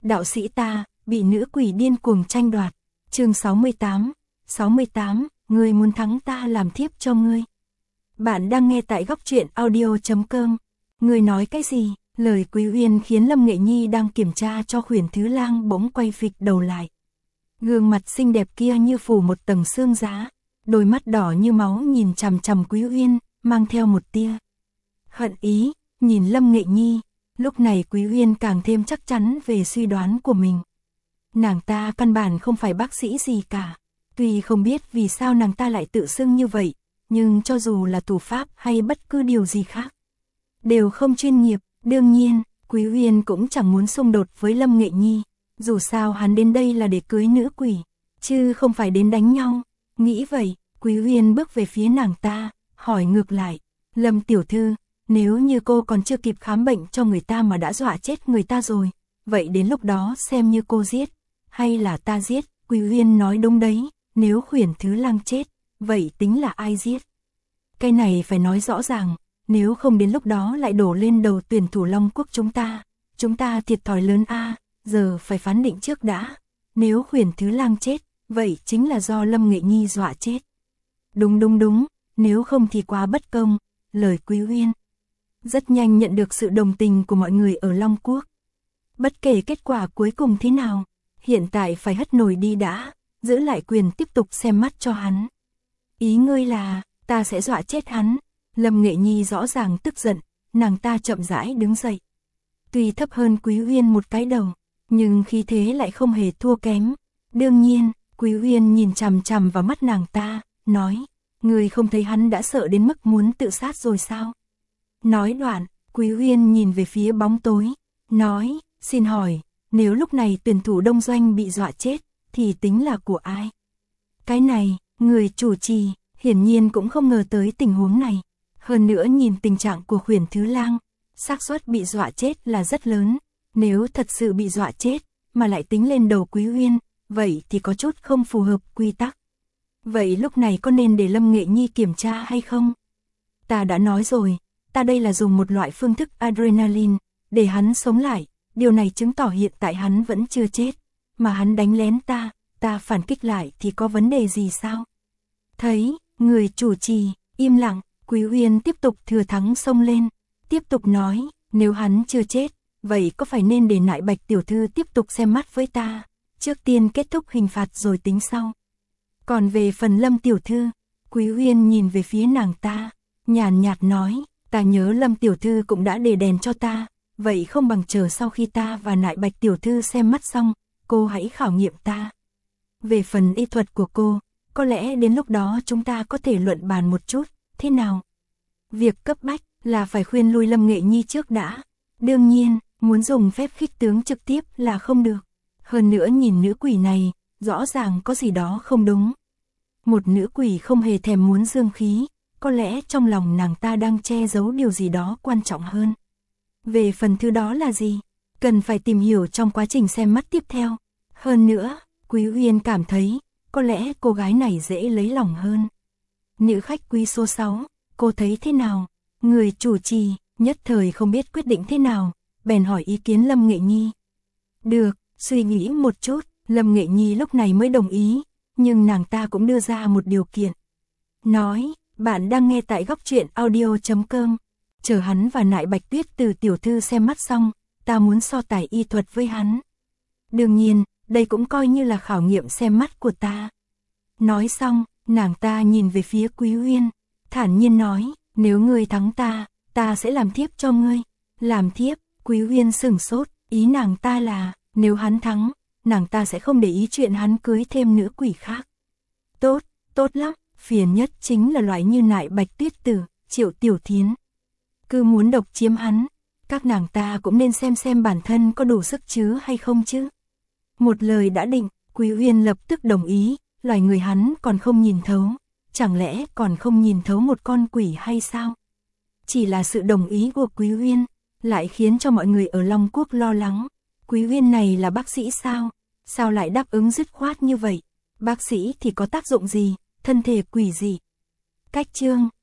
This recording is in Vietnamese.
đạo sĩ ta, bị nữ quỷ điên cuồng tranh đoạt. Chương 68, ngươi muốn thắng ta làm thiếp cho ngươi. Bạn đang nghe tại góc truyện audio.com. Ngươi nói cái gì? Lời Quý Uyên khiến Lâm Nghệ Nhi đang kiểm tra cho Khuyển Thứ Lang bỗng quay phịch đầu lại. Gương mặt xinh đẹp kia như phủ một tầng sương giá, đôi mắt đỏ như máu nhìn chằm chằm Quý Uyên, mang theo một tia hận ý, nhìn Lâm Nghệ Nhi. Lúc này Quý Uyên càng thêm chắc chắn về suy đoán của mình. Nàng ta căn bản không phải bác sĩ gì cả. Tuy không biết vì sao nàng ta lại tự xưng như vậy, nhưng cho dù là thủ pháp hay bất cứ điều gì khác, đều không chuyên nghiệp. Đương nhiên, Quý Uyên cũng chẳng muốn xung đột với Lâm Nghệ Nhi. Dù sao hắn đến đây là để cưới nữ quỷ, chứ không phải đến đánh nhau. Nghĩ vậy, Quý Uyên bước về phía nàng ta, hỏi ngược lại. Lâm tiểu thư, nếu như cô còn chưa kịp khám bệnh cho người ta mà đã dọa chết người ta rồi, vậy đến lúc đó xem như cô giết, hay là ta giết? Quý Uyên nói đúng đấy, nếu Khuyển Thứ Lang chết, vậy tính là ai giết? Cái này phải nói rõ ràng, nếu không đến lúc đó lại đổ lên đầu tuyển thủ Long Quốc chúng ta thiệt thòi lớn a. Giờ phải phán định trước đã. Nếu Khuyển Thứ Lang chết, vậy chính là do Lâm Nghệ Nhi dọa chết. Đúng, nếu không thì quá bất công. Lời Quý Uyên rất nhanh nhận được sự đồng tình của mọi người ở Long Quốc. Bất kể kết quả cuối cùng thế nào, hiện tại phải hất nổi đi đã, giữ lại quyền tiếp tục xem mắt cho hắn. Ý ngươi là, ta sẽ dọa chết hắn. Lâm Nghệ Nhi rõ ràng tức giận, nàng ta chậm rãi đứng dậy. Tuy thấp hơn Quý Uyên một cái đầu, nhưng khí thế lại không hề thua kém. Đương nhiên, Quý Uyên nhìn chằm chằm vào mắt nàng ta, nói, ngươi không thấy hắn đã sợ đến mức muốn tự sát rồi sao? Nói đoạn, Quý Uyên nhìn về phía bóng tối, nói, xin hỏi, nếu lúc này tuyển thủ Đông Doanh bị dọa chết, thì tính là của ai? Cái này, người chủ trì, hiển nhiên cũng không ngờ tới tình huống này. Hơn nữa nhìn tình trạng của Khuyển Thứ Lang, xác suất bị dọa chết là rất lớn. Nếu thật sự bị dọa chết, mà lại tính lên đầu Quý Uyên, vậy thì có chút không phù hợp quy tắc. Vậy lúc này có nên để Lâm Nghệ Nhi kiểm tra hay không? Ta đã nói rồi, ta đây là dùng một loại phương thức adrenaline, để hắn sống lại. Điều này chứng tỏ hiện tại hắn vẫn chưa chết, mà hắn đánh lén ta phản kích lại thì có vấn đề gì sao? Thấy, người chủ trì, im lặng, Quý Uyên tiếp tục thừa thắng xông lên, tiếp tục nói, nếu hắn chưa chết, vậy có phải nên để Nại Bạch tiểu thư tiếp tục xem mắt với ta, trước tiên kết thúc hình phạt rồi tính sau. Còn về phần Lâm tiểu thư, Quý Uyên nhìn về phía nàng ta, nhàn nhạt nói, ta nhớ Lâm tiểu thư cũng đã để đèn cho ta, vậy không bằng chờ sau khi ta và Nại Bạch tiểu thư xem mắt xong, cô hãy khảo nghiệm ta. Về phần y thuật của cô, có lẽ đến lúc đó chúng ta có thể luận bàn một chút, thế nào? Việc cấp bách là phải khuyên lui Lâm Nghệ Nhi trước đã. Đương nhiên, muốn dùng phép khích tướng trực tiếp là không được. Hơn nữa nhìn nữ quỷ này, rõ ràng có gì đó không đúng. Một nữ quỷ không hề thèm muốn dương khí, có lẽ trong lòng nàng ta đang che giấu điều gì đó quan trọng hơn. Về phần thứ đó là gì, cần phải tìm hiểu trong quá trình xem mắt tiếp theo. Hơn nữa, Quý Uyên cảm thấy, có lẽ cô gái này dễ lấy lòng hơn. Nữ khách quý số 6, cô thấy thế nào? Người chủ trì, nhất thời không biết quyết định thế nào, bèn hỏi ý kiến Lâm Nghệ Nhi. Được, suy nghĩ một chút, Lâm Nghệ Nhi lúc này mới đồng ý, nhưng nàng ta cũng đưa ra một điều kiện. Nói, bạn đang nghe tại góc truyện audio.com, chờ hắn và Nại Bạch Tuyết từ tiểu thư xem mắt xong, ta muốn so tài y thuật với hắn. Đương nhiên, đây cũng coi như là khảo nghiệm xem mắt của ta. Nói xong, nàng ta nhìn về phía Quý Uyên, thản nhiên nói, nếu ngươi thắng ta sẽ làm thiếp cho ngươi. Làm thiếp? Quý Uyên sửng sốt, ý nàng ta là, nếu hắn thắng, nàng ta sẽ không để ý chuyện hắn cưới thêm nữ quỷ khác. Tốt lắm, phiền nhất chính là loại như Nại Bạch Tuyết Tử, Triệu Tiểu Thiến. Cứ muốn độc chiếm hắn, các nàng ta cũng nên xem bản thân có đủ sức chứ hay không chứ. Một lời đã định, Quý Uyên lập tức đồng ý, loài người hắn còn không nhìn thấu, chẳng lẽ còn không nhìn thấu một con quỷ hay sao? Chỉ là sự đồng ý của Quý Uyên, lại khiến cho mọi người ở Long Quốc lo lắng. Quý Uyên này là bác sĩ sao? Sao lại đáp ứng dứt khoát như vậy? Bác sĩ thì có tác dụng gì? Thân thể quỷ gì? Cách chương